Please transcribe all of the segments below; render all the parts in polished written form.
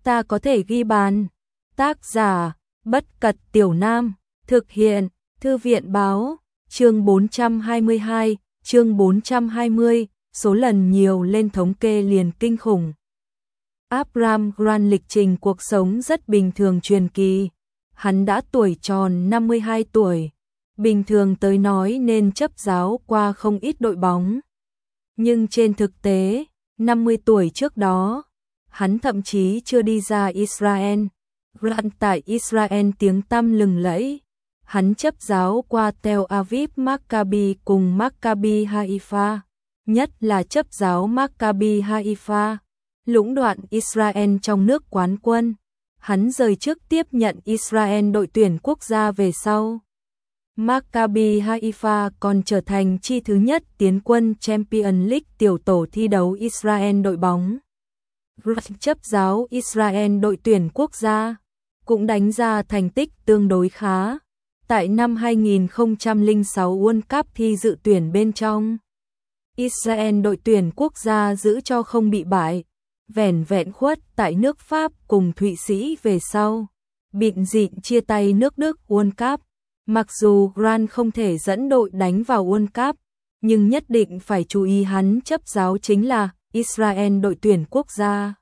ta có thể ghi bàn. Tác giả, Bất Cật Tiểu Nam, thực hiện, Thư viện Báo, chương 422, chương 420, số lần nhiều lên thống kê liền kinh khủng. Abraham Grant lịch trình cuộc sống rất bình thường truyền kỳ. Hắn đã tuổi tròn 52 tuổi. Bình thường tới nói nên chấp giáo qua không ít đội bóng. Nhưng trên thực tế, 50 tuổi trước đó, hắn thậm chí chưa đi ra Israel. Grant tại Israel tiếng tăm lừng lẫy. Hắn chấp giáo qua Tel Aviv Maccabi cùng Maccabi Haifa, nhất là chấp giáo Maccabi Haifa, lũng đoạn Israel trong nước quán quân. Hắn rời chức tiếp nhận Israel đội tuyển quốc gia về sau. Maccabi Haifa còn trở thành chi thứ nhất tiến quân Champions League tiểu tổ thi đấu Israel đội bóng. Grant chấp giáo Israel đội tuyển quốc gia, cũng đánh ra thành tích tương đối khá. Tại năm 2006 World Cup thi dự tuyển bên trong, Israel đội tuyển quốc gia giữ cho không bị bại, vẻn vẹn khuất tại nước Pháp cùng Thụy Sĩ về sau, bịn dịn chia tay nước Đức World Cup. Mặc dù Grant không thể dẫn đội đánh vào World Cup, nhưng nhất định phải chú ý hắn chấp giáo chính là Israel đội tuyển quốc gia.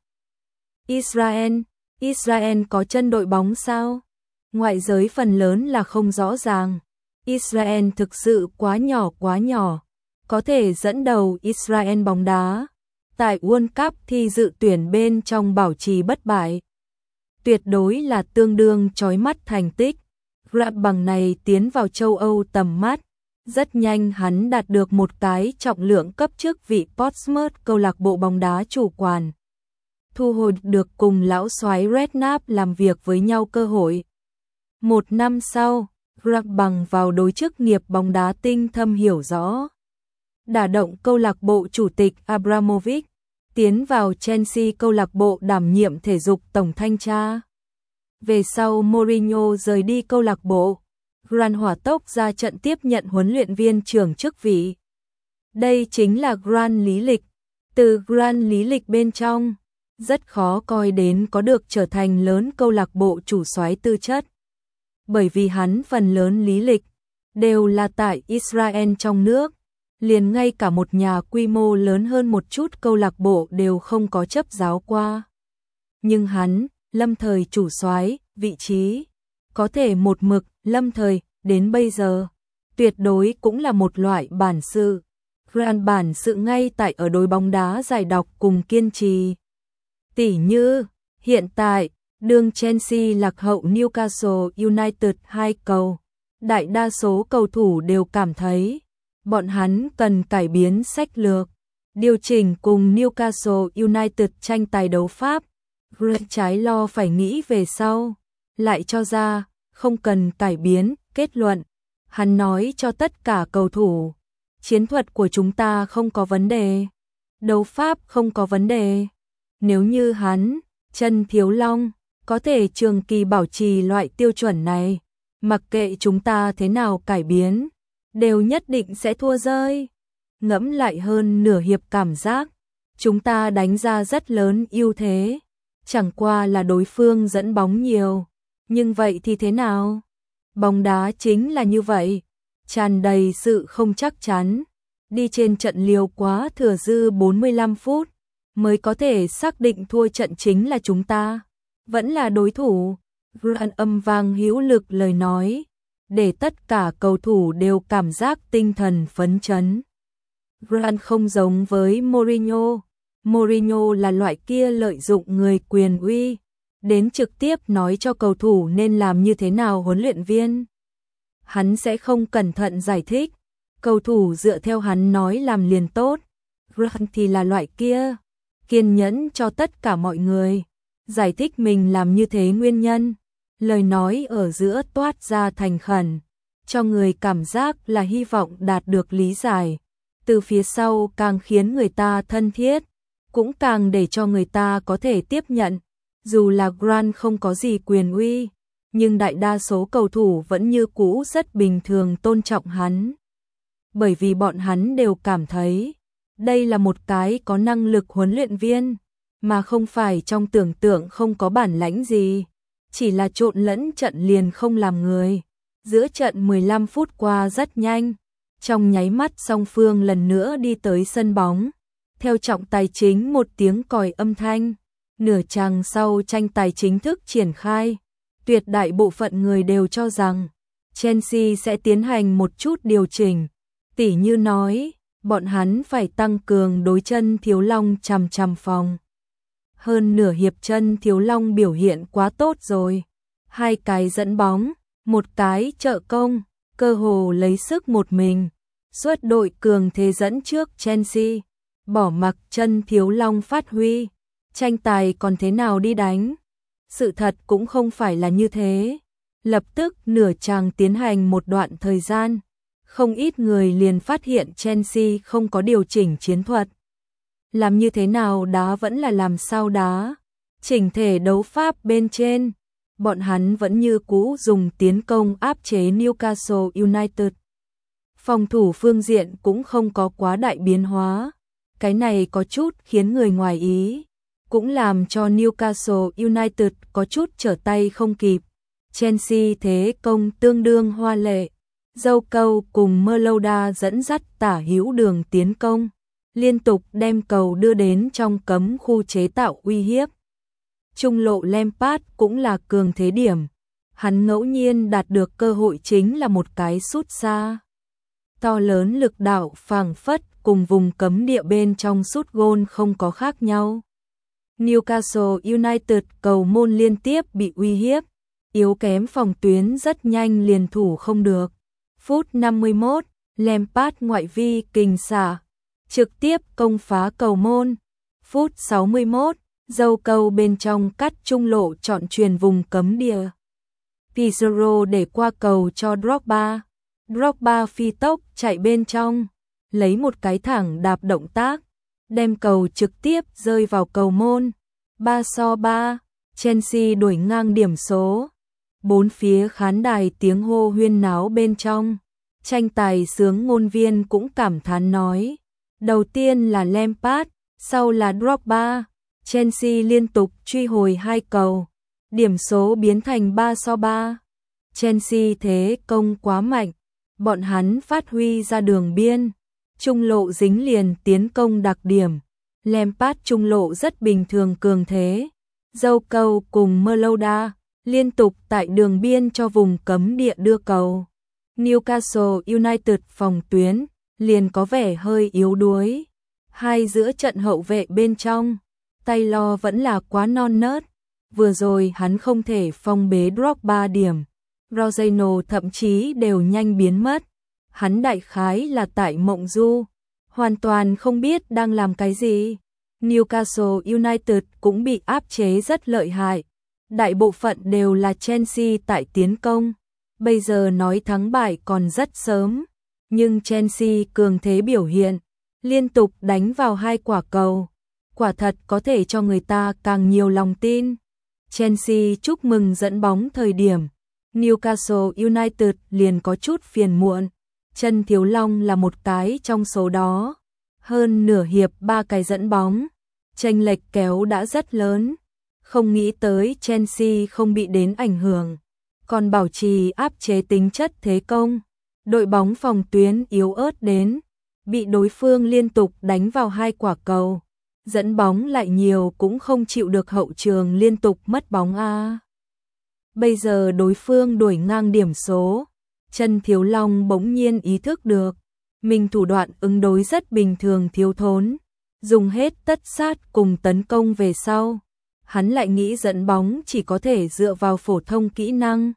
Israel có chân đội bóng sao? Ngoại giới phần lớn là không rõ ràng. Israel thực sự quá nhỏ, có thể dẫn đầu Israel bóng đá tại World Cup thi dự tuyển bên trong bảo trì bất bại. Tuyệt đối là tương đương chói mắt thành tích. Grant bằng này tiến vào châu Âu tầm mắt. Rất nhanh hắn đạt được một cái trọng lượng cấp chức vị Portsmouth câu lạc bộ bóng đá chủ quản. Thu hồi được cùng lão soái Redknapp làm việc với nhau cơ hội. Một năm sau, Grant bằng vào đối chức nghiệp bóng đá tinh thâm hiểu rõ, đả động câu lạc bộ chủ tịch Abramovich, tiến vào Chelsea câu lạc bộ đảm nhiệm thể dục tổng thanh tra. Về sau Mourinho rời đi câu lạc bộ, Grant hỏa tốc ra trận tiếp nhận huấn luyện viên trưởng chức vị. Đây chính là Grant lý lịch. Từ Grant lý lịch bên trong, rất khó coi đến có được trở thành lớn câu lạc bộ chủ soái tư chất. Bởi vì hắn phần lớn lý lịch đều là tại Israel trong nước, liền ngay cả một nhà quy mô lớn hơn một chút câu lạc bộ đều không có chấp giáo qua. Nhưng hắn, lâm thời chủ soái, vị trí có thể một mực lâm thời đến bây giờ, tuyệt đối cũng là một loại bản sự. Grant bản sự ngay tại ở đối bóng đá giải độc cùng kiên trì. Tỉ như, hiện tại, đường Chelsea lạc hậu Newcastle United 2 cầu, đại đa số cầu thủ đều cảm thấy bọn hắn cần cải biến sách lược, điều chỉnh cùng Newcastle United tranh tài đấu Pháp. Grant trái lo phải nghĩ về sau, lại cho ra không cần cải biến kết luận. Hắn nói cho tất cả cầu thủ, chiến thuật của chúng ta không có vấn đề, đấu pháp không có vấn đề. Nếu như hắn, Trần Thiếu Long, có thể trường kỳ bảo trì loại tiêu chuẩn này, mặc kệ chúng ta thế nào cải biến, đều nhất định sẽ thua rơi. Ngẫm lại hơn nửa hiệp cảm giác, chúng ta đánh ra rất lớn ưu thế, chẳng qua là đối phương dẫn bóng nhiều. Nhưng vậy thì thế nào? Bóng đá chính là như vậy, tràn đầy sự không chắc chắn. Đi trên trận liều quá thừa dư 45 phút, mới có thể xác định thua trận chính là chúng ta, vẫn là đối thủ. Grant âm vang hữu lực lời nói, để tất cả cầu thủ đều cảm giác tinh thần phấn chấn. Grant không giống với Mourinho. Mourinho là loại kia lợi dụng người quyền uy, đến trực tiếp nói cho cầu thủ nên làm như thế nào huấn luyện viên. Hắn sẽ không cẩn thận giải thích, cầu thủ dựa theo hắn nói làm liền tốt. Grant thì là loại kia, kiên nhẫn cho tất cả mọi người, giải thích mình làm như thế nguyên nhân. Lời nói ở giữa toát ra thành khẩn, cho người cảm giác là hy vọng đạt được lý giải. Từ phía sau càng khiến người ta thân thiết, cũng càng để cho người ta có thể tiếp nhận. Dù là Grant không có gì quyền uy, nhưng đại đa số cầu thủ vẫn như cũ rất bình thường tôn trọng hắn. Bởi vì bọn hắn đều cảm thấy đây là một cái có năng lực huấn luyện viên. mà không phải trong tưởng tượng không có bản lãnh gì, chỉ là trộn lẫn trận liền không làm người. Giữa trận 15 phút qua rất nhanh, trong nháy mắt song phương lần nữa đi tới sân bóng. Theo trọng tài chính một tiếng còi âm thanh, nửa chặng sau tranh tài chính thức triển khai. Tuyệt đại bộ phận người đều cho rằng Chelsea sẽ tiến hành một chút điều chỉnh, tỉ như nói, bọn hắn phải tăng cường đối chân Thiếu Long chằm phòng. Hơn nửa hiệp chân Thiếu Long biểu hiện quá tốt rồi, 2 cái dẫn bóng, 1 cái trợ công, cơ hồ lấy sức một mình, xuất đội cường thế dẫn trước Chelsea, bỏ mặc chân Thiếu Long phát huy, tranh tài còn thế nào đi đánh. Sự thật cũng không phải là như thế. Lập tức nửa chàng tiến hành một đoạn thời gian, không ít người liền phát hiện Chelsea không có điều chỉnh chiến thuật. Làm như thế nào đá vẫn là làm sao đá. Chỉnh thể đấu pháp bên trên, bọn hắn vẫn như cũ dùng tiến công áp chế Newcastle United. Phòng thủ phương diện cũng không có quá đại biến hóa. Cái này có chút khiến người ngoài ý, cũng làm cho Newcastle United có chút trở tay không kịp. Chelsea thế công tương đương hoa lệ, Dâu Câu cùng Merloda dẫn dắt tả hữu đường tiến công, liên tục đem cầu đưa đến trong cấm khu chế tạo uy hiếp. Trung lộ Lampard cũng là cường thế điểm, hắn ngẫu nhiên đạt được cơ hội chính là một cái sút xa. To lớn lực đạo phảng phất cùng vùng cấm địa bên trong sút gôn không có khác nhau. Newcastle United cầu môn liên tiếp bị uy hiếp, yếu kém phòng tuyến rất nhanh liền thủ không được. Phút 51, Lampard ngoại vi kình xả, trực tiếp công phá cầu môn. Phút 61, Dâu Câu bên trong cắt trung lộ chọn truyền vùng cấm địa. Pizarro để qua cầu cho Drogba. Drogba phi tốc chạy bên trong, lấy một cái thẳng đạp động tác, đem cầu trực tiếp rơi vào cầu môn. 3-3, Chelsea đuổi ngang điểm số. Bốn phía khán đài tiếng hô huyên náo bên trong. Tranh tài sướng ngôn viên cũng cảm thán nói. Đầu tiên là Lampard, sau là Drogba. Chelsea liên tục truy hồi 2 cầu. Điểm số biến thành 3-3. Chelsea thế công quá mạnh. Bọn hắn phát huy ra đường biên. Trung lộ dính liền tiến công đặc điểm. Lampard trung lộ rất bình thường cường thế. Dâu Câu cùng Merloda liên tục tại đường biên cho vùng cấm địa đưa cầu. Newcastle United phòng tuyến liền có vẻ hơi yếu đuối. Hai giữa trận hậu vệ bên trong, Taylor vẫn là quá non nớt. Vừa rồi hắn không thể phong bế Drogba điểm. Rosano thậm chí đều nhanh biến mất. Hắn đại khái là tại mộng du, hoàn toàn không biết đang làm cái gì. Newcastle United cũng bị áp chế rất lợi hại. Đại bộ phận đều là Chelsea tại tiến công. Bây giờ nói thắng bại còn rất sớm, nhưng Chelsea cường thế biểu hiện, liên tục đánh vào 2 quả cầu. Quả thật có thể cho người ta càng nhiều lòng tin. Chelsea chúc mừng dẫn bóng thời điểm, Newcastle United liền có chút phiền muộn. Chân Thiếu Long là một cái trong số đó. Hơn nửa hiệp 3 cái dẫn bóng, chênh lệch kéo đã rất lớn. Không nghĩ tới Chelsea không bị đến ảnh hưởng, còn bảo trì áp chế tính chất thế công. Đội bóng phòng tuyến yếu ớt đến, bị đối phương liên tục đánh vào 2 quả cầu. Dẫn bóng lại nhiều cũng không chịu được hậu trường liên tục mất bóng a. Bây giờ đối phương đuổi ngang điểm số. Chân Thiếu Long bỗng nhiên ý thức được, mình thủ đoạn ứng đối rất bình thường thiếu thốn, dùng hết tất sát cùng tấn công về sau. Hắn lại nghĩ dẫn bóng chỉ có thể dựa vào phổ thông kỹ năng.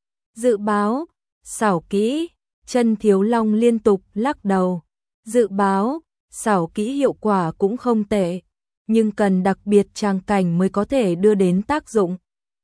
Dự báo, xảo kỹ, Chân Thiếu Long liên tục lắc đầu. Dự báo, xảo kỹ hiệu quả cũng không tệ, nhưng cần đặc biệt tràng cảnh mới có thể đưa đến tác dụng.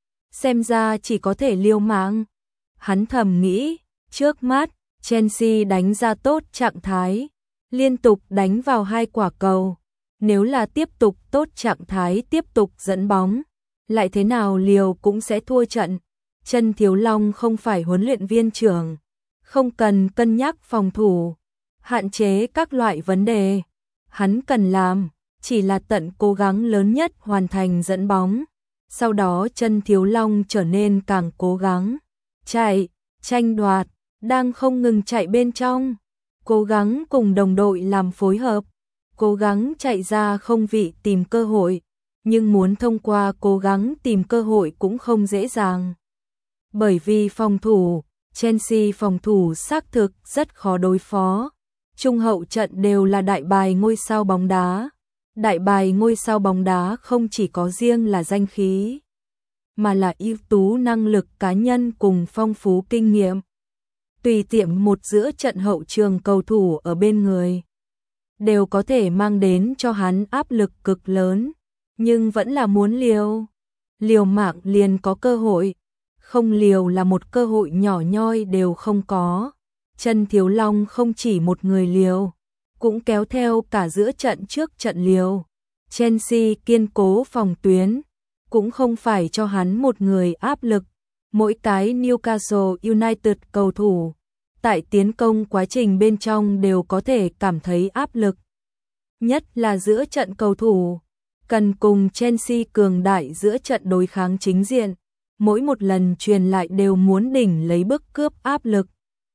Xem ra chỉ có thể liều mạng. Hắn thầm nghĩ. Trước mắt, Chelsea đánh ra tốt trạng thái, liên tục đánh vào 2 quả cầu. Nếu là tiếp tục tốt trạng thái tiếp tục dẫn bóng, lại thế nào liều cũng sẽ thua trận. Chân Thiếu Long không phải huấn luyện viên trưởng, không cần cân nhắc phòng thủ, hạn chế các loại vấn đề. Hắn cần làm, chỉ là tận cố gắng lớn nhất hoàn thành dẫn bóng. Sau đó chân Thiếu Long trở nên càng cố gắng, chạy, tranh đoạt, đang không ngừng chạy bên trong, cố gắng cùng đồng đội làm phối hợp, cố gắng chạy ra không vị tìm cơ hội, nhưng muốn thông qua cố gắng tìm cơ hội cũng không dễ dàng. Bởi vì phòng thủ, Chelsea phòng thủ xác thực rất khó đối phó. Trung hậu trận đều là đại bài ngôi sao bóng đá. Đại bài ngôi sao bóng đá không chỉ có riêng là danh khí, mà là ưu tú năng lực cá nhân cùng phong phú kinh nghiệm. Tùy tiện một giữa trận hậu trường cầu thủ ở bên người, đều có thể mang đến cho hắn áp lực cực lớn, nhưng vẫn là muốn liều. Liều mạng liền có cơ hội, không liều là một cơ hội nhỏ nhoi đều không có. Chân Thiếu Long không chỉ một người liều, cũng kéo theo cả giữa trận trước trận liều. Chelsea kiên cố phòng tuyến, cũng không phải cho hắn một người áp lực. Mỗi cái Newcastle United cầu thủ, tại tiến công quá trình bên trong đều có thể cảm thấy áp lực. Nhất là giữa trận cầu thủ, cần cùng Chelsea cường đại giữa trận đối kháng chính diện. Mỗi một lần truyền lại đều muốn đỉnh lấy bức cướp áp lực.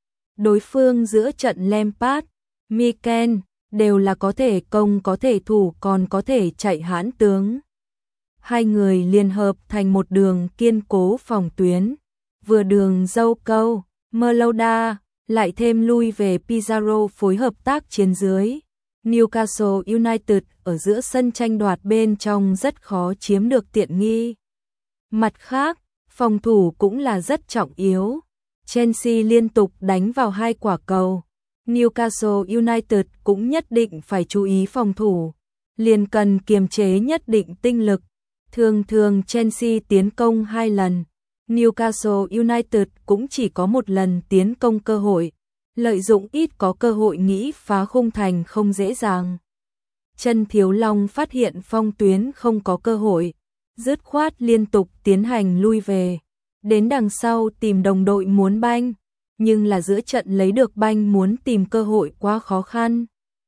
Đối phương giữa trận Lampard, Mikel đều là có thể công có thể thủ còn có thể chạy hãn tướng. Hai người liên hợp thành một đường kiên cố phòng tuyến, vừa đường dâu câu, Merlouda, lại thêm lui về Pizarro phối hợp tác chiến dưới. Newcastle United ở giữa sân tranh đoạt bên trong rất khó chiếm được tiện nghi. Mặt khác, phòng thủ cũng là rất trọng yếu. Chelsea liên tục đánh vào 2 quả cầu. Newcastle United cũng nhất định phải chú ý phòng thủ, liền cần kiềm chế nhất định tinh lực. Thường Chelsea tiến công 2 lần, Newcastle United cũng chỉ có 1 lần tiến công cơ hội, lợi dụng ít có cơ hội nghĩ phá khung thành không dễ dàng. Chân Thiếu Long phát hiện phong tuyến không có cơ hội, dứt khoát liên tục tiến hành lui về, đến đằng sau tìm đồng đội muốn banh, nhưng là giữa trận lấy được banh muốn tìm cơ hội quá khó khăn.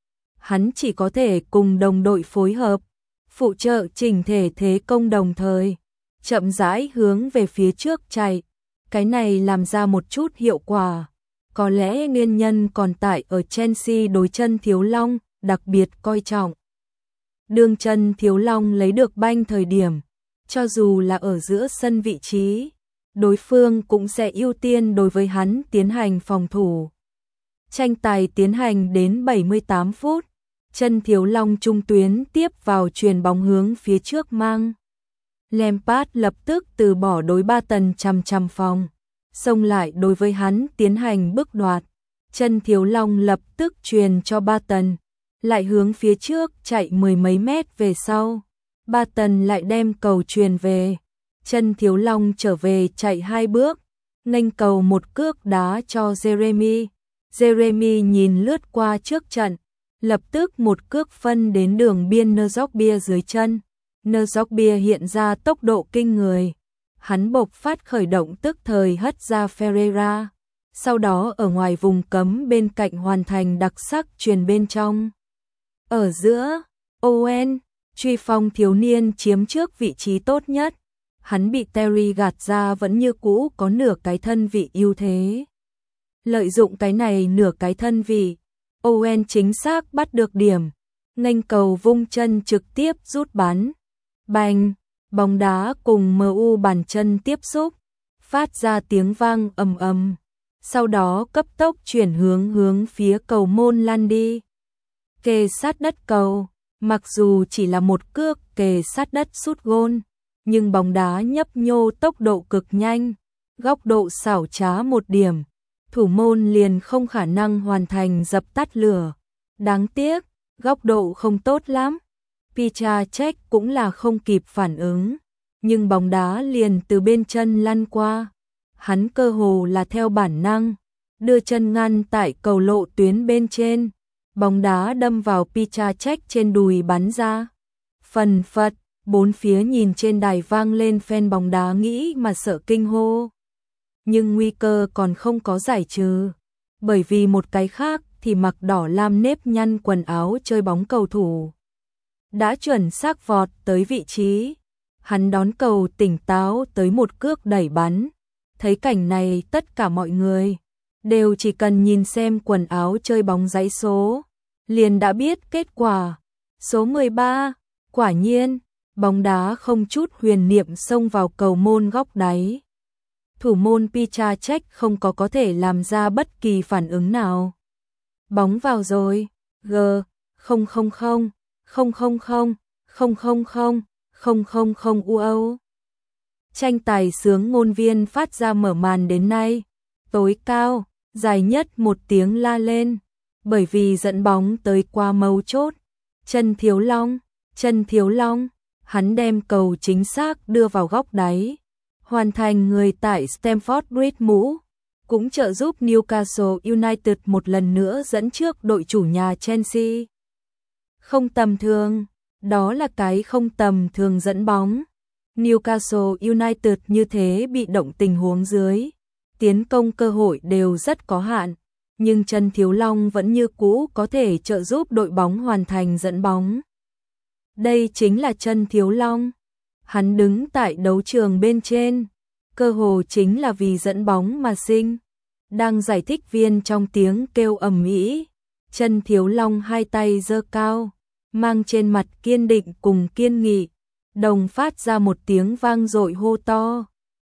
Hắn chỉ có thể cùng đồng đội phối hợp, phụ trợ chỉnh thể thế công đồng thời, chậm rãi hướng về phía trước chạy. Cái này làm ra một chút hiệu quả. Có lẽ nguyên nhân còn tại ở Chelsea đối chân Thiếu Long đặc biệt coi trọng. Đương chân Thiếu Long lấy được banh thời điểm, cho dù là ở giữa sân vị trí, đối phương cũng sẽ ưu tiên đối với hắn tiến hành phòng thủ. Tranh tài tiến hành đến 78 phút, chân Thiếu Long trung tuyến tiếp vào chuyền bóng hướng phía trước mang. Lampard lập tức từ bỏ đối Barton chằm phòng, xông lại đối với hắn tiến hành bức đoạt. Chân Thiếu Long lập tức truyền cho Barton, lại hướng phía trước chạy 10 mấy mét về sau. Barton lại đem cầu truyền về. Chân Thiếu Long trở về chạy 2 bước, nghênh cầu một cước đá cho Jeremy. Jeremy nhìn lướt qua trước trận, lập tức một cước phân đến đường biên Nzogbia dưới chân. Nzogbia hiện ra tốc độ kinh người. Hắn bộc phát khởi động tức thời hất ra Ferreira. Sau đó ở ngoài vùng cấm bên cạnh hoàn thành đặc sắc chuyền bên trong. Ở giữa, Owen, truy phong thiếu niên chiếm trước vị trí tốt nhất. Hắn bị Terry gạt ra vẫn như cũ có nửa cái thân vị ưu thế. Lợi dụng cái này nửa cái thân vị, Owen chính xác bắt được điểm, nghênh cầu vung chân trực tiếp rút bắn. Bành, bóng đá cùng MU bàn chân tiếp xúc, phát ra tiếng vang ầm ầm. Sau đó cấp tốc chuyển hướng phía cầu môn lăn đi. Kề sát đất cầu, mặc dù chỉ là một cước kề sát đất sút gôn, nhưng bóng đá nhấp nhô tốc độ cực nhanh, góc độ xảo trá một điểm, thủ môn liền không khả năng hoàn thành dập tắt lửa. Đáng tiếc, góc độ không tốt lắm. Piszczek cũng là không kịp phản ứng, nhưng bóng đá liền từ bên chân lăn qua. Hắn cơ hồ là theo bản năng, đưa chân ngăn tại cầu lộ tuyến bên trên. Bóng đá đâm vào Piszczek trên đùi bắn ra. Phần phật, bốn phía nhìn trên đài vang lên fan bóng đá nghĩ mà sợ kinh hô. Nhưng nguy cơ còn không có giải trừ, bởi vì một cái khác thì mặc đỏ lam nếp nhăn quần áo chơi bóng cầu thủ đã chuẩn xác vọt tới vị trí. Hắn đón cầu tỉnh táo tới một cước đẩy bắn. Thấy cảnh này tất cả mọi người đều chỉ cần nhìn xem quần áo chơi bóng dãy số, liền đã biết kết quả. Số 13, quả nhiên, bóng đá không chút huyền niệm xông vào cầu môn góc đáy. Thủ môn Piszczek không có thể làm ra bất kỳ phản ứng nào. Bóng vào rồi, G000 000 000 UO. Tranh tài sướng ngôn viên phát ra mở màn đến nay tối cao, dài nhất một tiếng la lên, bởi vì dẫn bóng tới qua mấu chốt. Trần Thiếu Long, hắn đem cầu chính xác đưa vào góc đáy, hoàn thành người tại Stamford Bridge mũ, cũng trợ giúp Newcastle United một lần nữa dẫn trước đội chủ nhà Chelsea. Không tầm thường, đó là cái không tầm thường dẫn bóng. Newcastle United như thế bị động tình huống dưới, tiến công cơ hội đều rất có hạn, nhưng Trần Thiếu Long vẫn như cũ có thể trợ giúp đội bóng hoàn thành dẫn bóng. Đây chính là Trần Thiếu Long. Hắn đứng tại đấu trường bên trên, cơ hồ chính là vì dẫn bóng mà sinh. Đang giải thích viên trong tiếng kêu ầm ĩ, Trần Thiếu Long hai tay giơ cao, mang trên mặt kiên định cùng kiên nghị, đồng phát ra một tiếng vang dội hô to.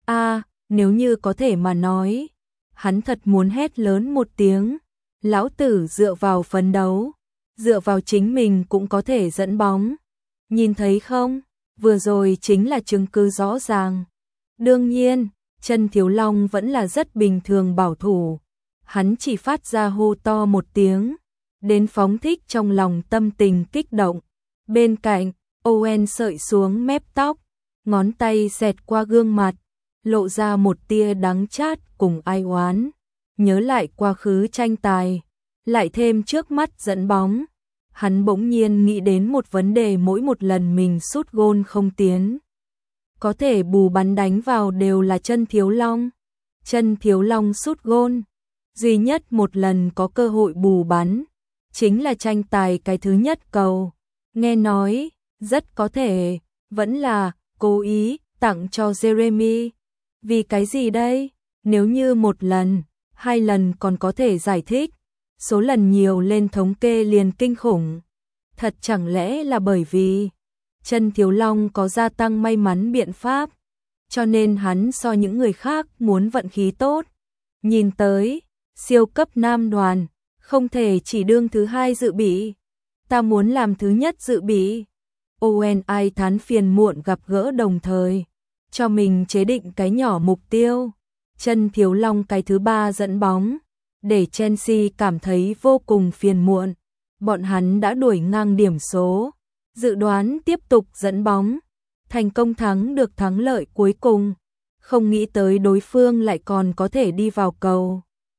Nếu như có thể mà nói, hắn thật muốn hét lớn một tiếng, lão tử dựa vào phấn đấu, dựa vào chính mình cũng có thể dẫn bóng. Nhìn thấy không, vừa rồi chính là chứng cứ rõ ràng. Đương nhiên, Trần Thiếu Long vẫn là rất bình thường bảo thủ, hắn chỉ phát ra hô to một tiếng, đến phóng thích trong lòng tâm tình kích động. Bên cạnh, Owen sợi xuống mép tóc, ngón tay xẹt qua gương mặt, lộ ra một tia đắng chát cùng ai oán. Nhớ lại quá khứ tranh tài, lại thêm trước mắt dẫn bóng, hắn bỗng nhiên nghĩ đến một vấn đề: mỗi một lần mình sút gôn không tiến, có thể bù bắn đánh vào đều là Trần Thiếu Long. Trần Thiếu Long sút gôn, duy nhất một lần có cơ hội bù bắn, chính là tranh tài cái thứ nhất cầu. Nghe nói, rất có thể, vẫn là cố ý tặng cho Jeremy. Vì cái gì đây? Nếu như một lần, hai lần còn có thể giải thích, số lần nhiều lên thống kê liền kinh khủng. Thật chẳng lẽ là bởi vì Trần Thiếu Long có gia tăng may mắn biện pháp, cho nên hắn so những người khác muốn vận khí tốt. Nhìn tới, siêu cấp nam đoàn, không thể chỉ đương thứ hai dự bị. Ta muốn làm thứ nhất dự bị. Owen ai thán phiền muộn gặp gỡ đồng thời, cho mình chế định cái nhỏ mục tiêu. Trần Thiếu Long cái thứ ba dẫn bóng, để Chelsea cảm thấy vô cùng phiền muộn. Bọn hắn đã đuổi ngang điểm số, dự đoán tiếp tục dẫn bóng, thành công thắng được thắng lợi cuối cùng. Không nghĩ tới đối phương lại còn có thể đi vào cầu.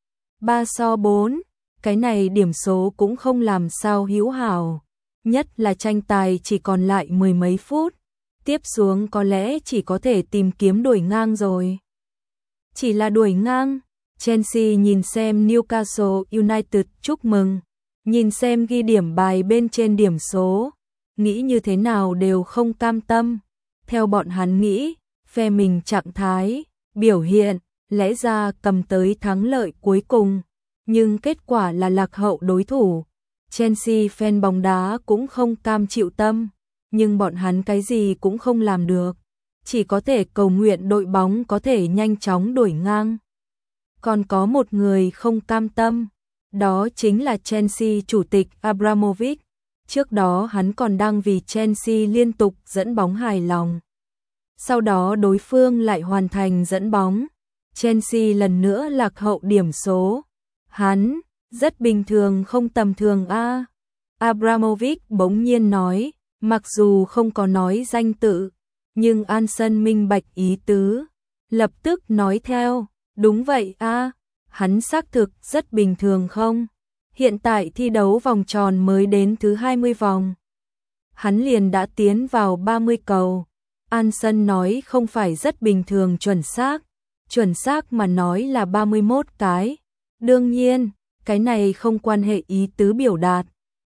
3-4, cái này điểm số cũng không làm sao hữu hảo. Nhất là tranh tài chỉ còn lại mười mấy phút, tiếp xuống có lẽ chỉ có thể tìm kiếm đuổi ngang rồi. Chỉ là đuổi ngang, Chelsea nhìn xem Newcastle United chúc mừng, nhìn xem ghi điểm bài bên trên điểm số, nghĩ như thế nào đều không cam tâm. Theo bọn hắn nghĩ, phe mình trạng thái, biểu hiện, lẽ ra cầm tới thắng lợi cuối cùng, nhưng kết quả là lạc hậu đối thủ. Chelsea fan bóng đá cũng không cam chịu tâm, nhưng bọn hắn cái gì cũng không làm được, chỉ có thể cầu nguyện đội bóng có thể nhanh chóng đuổi ngang. Còn có một người không cam tâm, đó chính là Chelsea chủ tịch Abramovich. Trước đó hắn còn đang vì Chelsea liên tục dẫn bóng hài lòng. Sau đó đối phương lại hoàn thành dẫn bóng, Chelsea lần nữa lạc hậu điểm số. Hắn, rất bình thường không tầm thường a. Abramovich bỗng nhiên nói, mặc dù không có nói danh tự, nhưng Anson minh bạch ý tứ, lập tức nói theo, đúng vậy a, hắn xác thực rất bình thường không? Hiện tại thi đấu vòng tròn mới đến thứ 20 vòng, hắn liền đã tiến vào 30 cầu. Anson nói không phải rất bình thường, chuẩn xác mà nói là 31 cái. Đương nhiên, cái này không quan hệ ý tứ biểu đạt,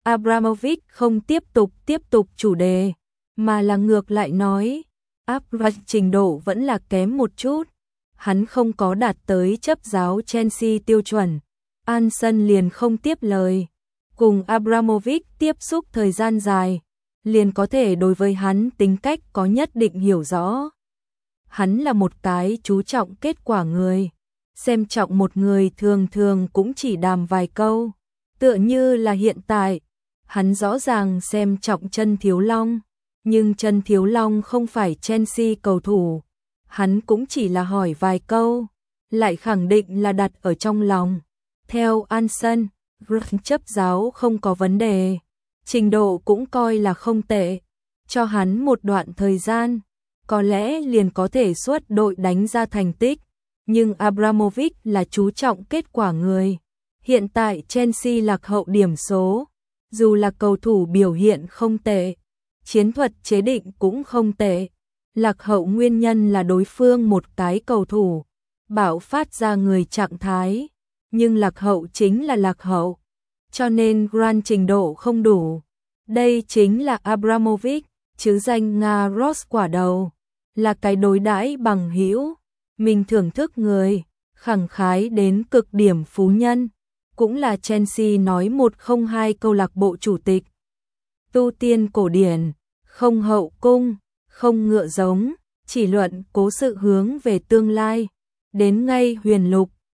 Abramovich không tiếp tục chủ đề, mà là ngược lại nói, trình độ vẫn là kém một chút. Hắn không có đạt tới chấp giáo Chelsea tiêu chuẩn. Anson liền không tiếp lời. Cùng Abramovich tiếp xúc thời gian dài, liền có thể đối với hắn tính cách có nhất định hiểu rõ. Hắn là một cái chú trọng kết quả người. Xem trọng một người thường thường cũng chỉ đàm vài câu. Tựa như là hiện tại, hắn rõ ràng xem trọng Chân Thiếu Long. Nhưng Chân Thiếu Long không phải Chelsea cầu thủ. Hắn cũng chỉ là hỏi vài câu, lại khẳng định là đặt ở trong lòng. Theo Anson, chấp giáo không có vấn đề, trình độ cũng coi là không tệ. Cho hắn một đoạn thời gian, có lẽ liền có thể xuất đội đánh ra thành tích. Nhưng Abramovich là chú trọng kết quả người. Hiện tại Chelsea lạc hậu điểm số, dù là cầu thủ biểu hiện không tệ, chiến thuật chế định cũng không tệ. Lạc hậu nguyên nhân là đối phương một cái cầu thủ bạo phát ra người trạng thái, nhưng lạc hậu chính là lạc hậu, cho nên Grant trình độ không đủ. Đây chính là Abramovich, chứ danh Nga Ross quả đầu, là cái đối đãi bằng hữu, mình thưởng thức người, khẳng khái đến cực điểm phú nhân, cũng là Chelsea nói 102 câu lạc bộ chủ tịch. Tu tiên cổ điển, không hậu cung, không ngựa giống, chỉ luận cố sự hướng về tương lai. Đến ngay huyền lục,